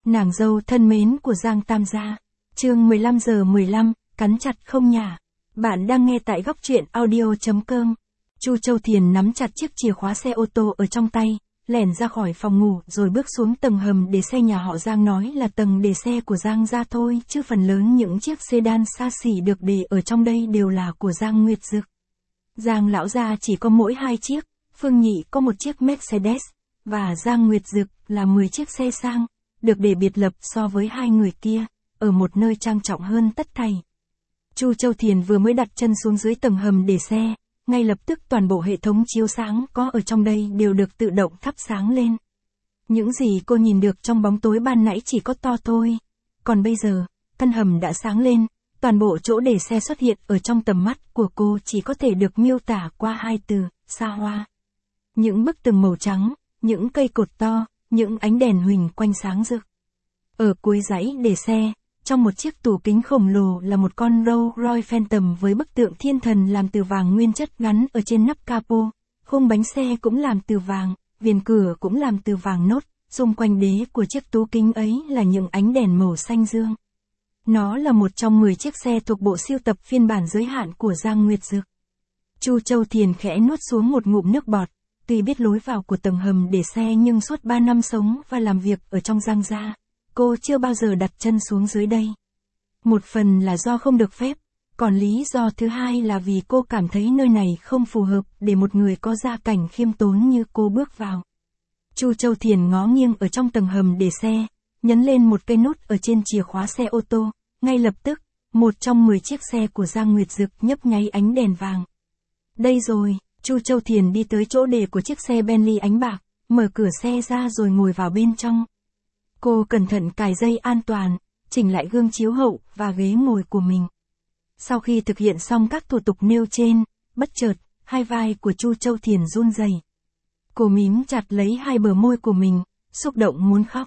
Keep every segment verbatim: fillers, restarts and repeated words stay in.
Nàng dâu thân mến của Giang Tam Gia. Chương mười lăm giờ mười lăm, cắn chặt không nhả. Bạn đang nghe tại góc truyện audio chấm com. Chu Châu Thiền nắm chặt chiếc chìa khóa xe ô tô ở trong tay, lẻn ra khỏi phòng ngủ rồi bước xuống tầng hầm để xe nhà họ Giang, nói là tầng để xe của Giang gia thôi, chứ phần lớn những chiếc sedan xa xỉ được để ở trong đây đều là của Giang Nguyệt Dực. Giang lão gia chỉ có mỗi hai chiếc, Phương Nhị có một chiếc Mercedes, và Giang Nguyệt Dực là mười chiếc xe sang, được để biệt lập so với hai người kia, ở một nơi trang trọng hơn tất thảy. Chu Châu Thiền vừa mới đặt chân xuống dưới tầng hầm để xe, ngay lập tức toàn bộ hệ thống chiếu sáng có ở trong đây đều được tự động thắp sáng lên. Những gì cô nhìn được trong bóng tối ban nãy chỉ có to thôi, còn bây giờ, căn hầm đã sáng lên, toàn bộ chỗ để xe xuất hiện ở trong tầm mắt của cô chỉ có thể được miêu tả qua hai từ, xa hoa. Những bức tường màu trắng, những cây cột to, những ánh đèn huỳnh quanh sáng rực. Ở cuối dãy để xe, trong một chiếc tủ kính khổng lồ là một con Rolls Royce Phantom với bức tượng thiên thần làm từ vàng nguyên chất gắn ở trên nắp capo, khung bánh xe cũng làm từ vàng, viền cửa cũng làm từ vàng nốt, xung quanh đế của chiếc tủ kính ấy là những ánh đèn màu xanh dương. Nó là một trong mười chiếc xe thuộc bộ sưu tập phiên bản giới hạn của Giang Nguyệt Dực. Chu Châu Thiền khẽ nuốt xuống một ngụm nước bọt, tuy biết lối vào của tầng hầm để xe nhưng suốt ba năm sống và làm việc ở trong Giang gia, cô chưa bao giờ đặt chân xuống dưới đây. Một phần là do không được phép, còn lý do thứ hai là vì cô cảm thấy nơi này không phù hợp để một người có gia cảnh khiêm tốn như cô bước vào. Chu Châu Thiền ngó nghiêng ở trong tầng hầm để xe, nhấn lên một cây nút ở trên chìa khóa xe ô tô, ngay lập tức, một trong mười chiếc xe của Giang Nguyệt Dực nhấp nháy ánh đèn vàng. Đây rồi, Chu Châu Thiền đi tới chỗ để của chiếc xe Bentley ánh bạc, mở cửa xe ra rồi ngồi vào bên trong. Cô cẩn thận cài dây an toàn, chỉnh lại gương chiếu hậu và ghế ngồi của mình. Sau khi thực hiện xong các thủ tục nêu trên, bất chợt, hai vai của Chu Châu Thiền run rẩy. Cô mím chặt lấy hai bờ môi của mình, xúc động muốn khóc.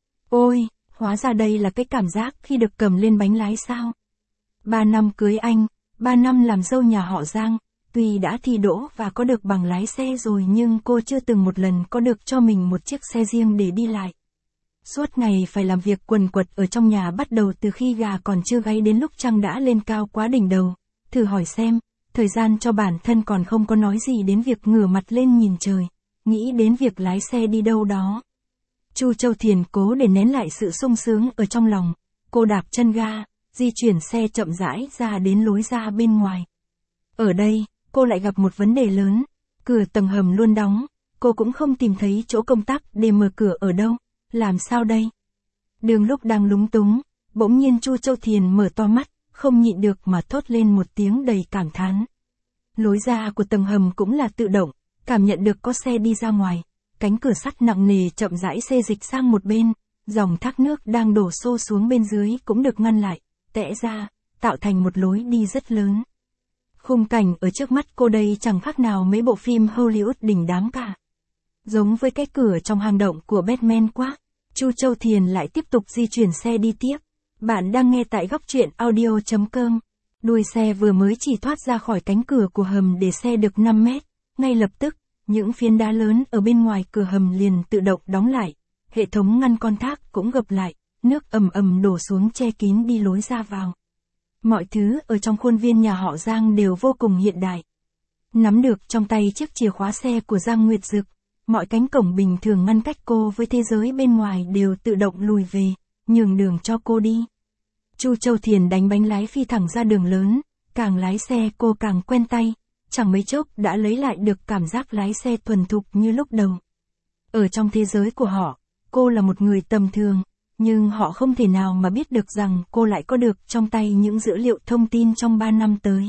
Ôi, hóa ra đây là cái cảm giác khi được cầm lên bánh lái sao? Ba năm cưới anh, ba năm làm dâu nhà họ Giang, tuy đã thi đỗ và có được bằng lái xe rồi nhưng cô chưa từng một lần có được cho mình một chiếc xe riêng để đi lại. Suốt ngày phải làm việc quần quật ở trong nhà, bắt đầu từ khi gà còn chưa gáy đến lúc trăng đã lên cao quá đỉnh đầu. Thử hỏi xem, thời gian cho bản thân còn không có nói gì đến việc ngửa mặt lên nhìn trời, nghĩ đến việc lái xe đi đâu đó. Chu Châu Thiền cố để nén lại sự sung sướng ở trong lòng, cô đạp chân ga, di chuyển xe chậm rãi ra đến lối ra bên ngoài. Ở đây, cô lại gặp một vấn đề lớn, cửa tầng hầm luôn đóng, cô cũng không tìm thấy chỗ công tắc để mở cửa ở đâu. Làm sao đây? Đường lúc đang lúng túng, bỗng nhiên Chu Châu Thiền mở to mắt, không nhịn được mà thốt lên một tiếng đầy cảm thán. Lối ra của tầng hầm cũng là tự động, cảm nhận được có xe đi ra ngoài, cánh cửa sắt nặng nề chậm rãi xê dịch sang một bên, dòng thác nước đang đổ xô xuống bên dưới cũng được ngăn lại, tẽ ra, tạo thành một lối đi rất lớn. Khung cảnh ở trước mắt cô đây chẳng khác nào mấy bộ phim Hollywood đỉnh đám cả. Giống với cái cửa trong hang động của Batman quá. Chu Châu Thiền lại tiếp tục di chuyển xe đi tiếp. Bạn đang nghe tại góc truyện audio chấm com. Đuôi xe vừa mới chỉ thoát ra khỏi cánh cửa của hầm để xe được năm mét. Ngay lập tức, những phiến đá lớn ở bên ngoài cửa hầm liền tự động đóng lại. Hệ thống ngăn con thác cũng gập lại, nước ầm ầm đổ xuống che kín đi lối ra vào. Mọi thứ ở trong khuôn viên nhà họ Giang đều vô cùng hiện đại. Nắm được trong tay chiếc chìa khóa xe của Giang Nguyệt Dực, mọi cánh cổng bình thường ngăn cách cô với thế giới bên ngoài đều tự động lùi về, nhường đường cho cô đi. Chu Châu Thiền đánh bánh lái phi thẳng ra đường lớn, càng lái xe cô càng quen tay, chẳng mấy chốc đã lấy lại được cảm giác lái xe thuần thục như lúc đầu. Ở trong thế giới của họ, cô là một người tầm thường, nhưng họ không thể nào mà biết được rằng cô lại có được trong tay những dữ liệu thông tin trong ba năm tới.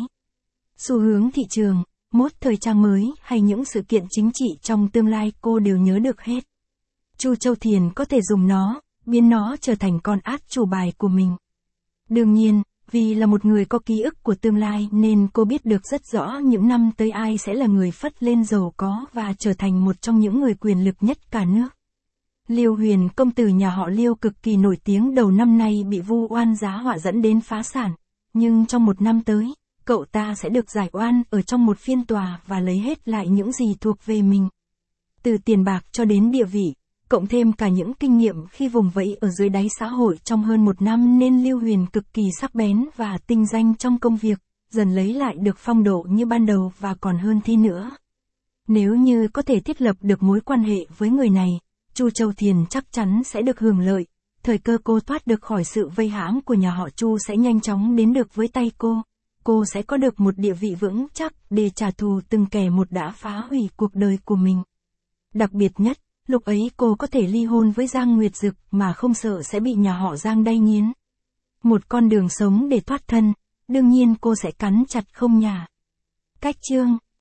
Xu hướng thị trường, mốt thời trang mới hay những sự kiện chính trị trong tương lai cô đều nhớ được hết. Chu Châu Thiền có thể dùng nó, biến nó trở thành con át chủ bài của mình. Đương nhiên, vì là một người có ký ức của tương lai nên cô biết được rất rõ những năm tới ai sẽ là người phất lên giàu có và trở thành một trong những người quyền lực nhất cả nước. Liêu Huyền, công tử nhà họ Liêu cực kỳ nổi tiếng, đầu năm nay bị vu oan giá họa dẫn đến phá sản, nhưng trong một năm tới, cậu ta sẽ được giải oan ở trong một phiên tòa và lấy hết lại những gì thuộc về mình. Từ tiền bạc cho đến địa vị, Cộng thêm cả những kinh nghiệm khi vùng vẫy ở dưới đáy xã hội trong hơn một năm nên Lưu Huyền cực kỳ sắc bén và tinh danh trong công việc, dần lấy lại được phong độ như ban đầu và còn hơn thi nữa. Nếu như có thể thiết lập được mối quan hệ với người này, Chu Châu Thiền chắc chắn sẽ được hưởng lợi, thời cơ cô thoát được khỏi sự vây hãm của nhà họ Chu sẽ nhanh chóng đến được với tay cô. Cô sẽ có được một địa vị vững chắc để trả thù từng kẻ một đã phá hủy cuộc đời của mình. Đặc biệt nhất, lúc ấy cô có thể ly hôn với Giang Nguyệt Dực mà không sợ sẽ bị nhà họ Giang đay nghiến. Một con đường sống để thoát thân, đương nhiên cô sẽ cắn chặt không nhả. Cách chương